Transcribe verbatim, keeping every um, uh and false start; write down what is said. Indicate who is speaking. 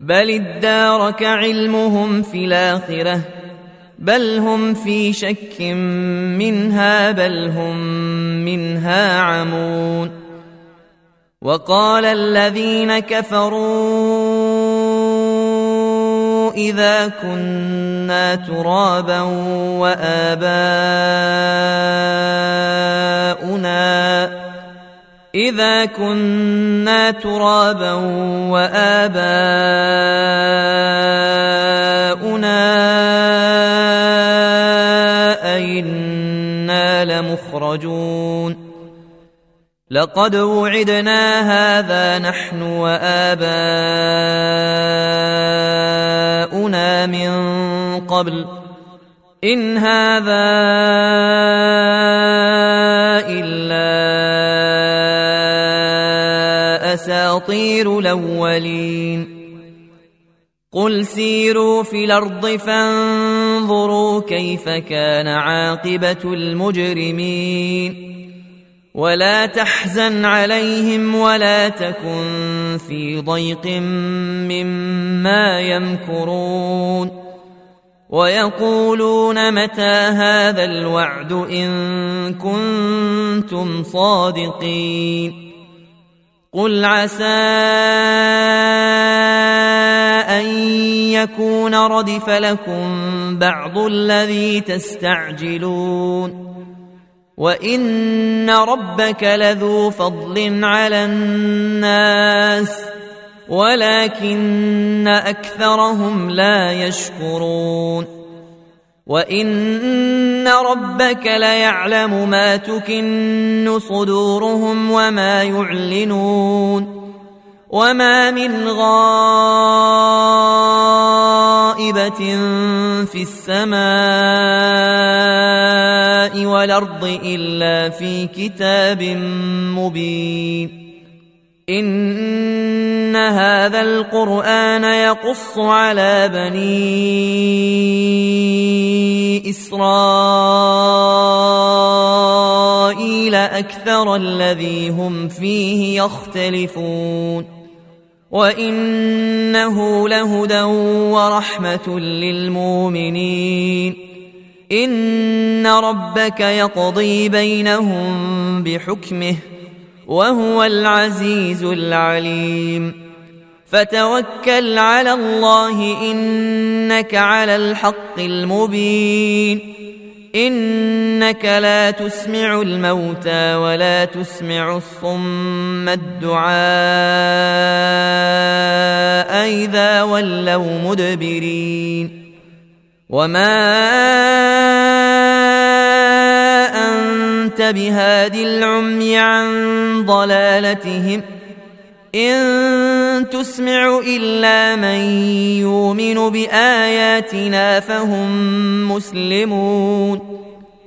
Speaker 1: بل ادارك علمهم في الآخرة بل هم في شك منها بل هم منها عمون. وقال الذين كفروا إذا كنا ترابا وآباؤنا إذا كنا ترابا وآباؤنا أئنا لمخرجون لقد وعدنا هذا نحن وآباؤنا من قبل إن هذا إلا أساطير الأولين. قل سيروا في الأرض فانظروا كيف كان عاقبة المجرمين ولا تحزن عليهم ولا تكن في ضيق مما يمكرون ويقولون متى هذا الوعد إن كنتم صادقين. قل عسى أن يكون ردف لكم بعض الذي تستعجلون وإن ربك لذو فضل على الناس ولكن أكثرهم لا يشكرون. وإن ربك ليعلم ما تكن صدورهم وما يعلنون وما من غائبة في السماء والأرض إلا في كتاب مبين. إن هذا القرآن يقص على بني إسرائيل أكثر الذي هم فيه يختلفون وإنه لهدى ورحمة للمؤمنين. إن ربك يقضي بينهم بحكمه وهو العزيز العليم. فتوكل على الله إنك على الحق المبين. إنك لا تسمع الموتى ولا تسمع الصم الدعاء إذا ولوا مدبرين. وما أنت بهاد العمي عن ضلالتهم إن تسمع إلا من يؤمن بآياتنا فهم مسلمون.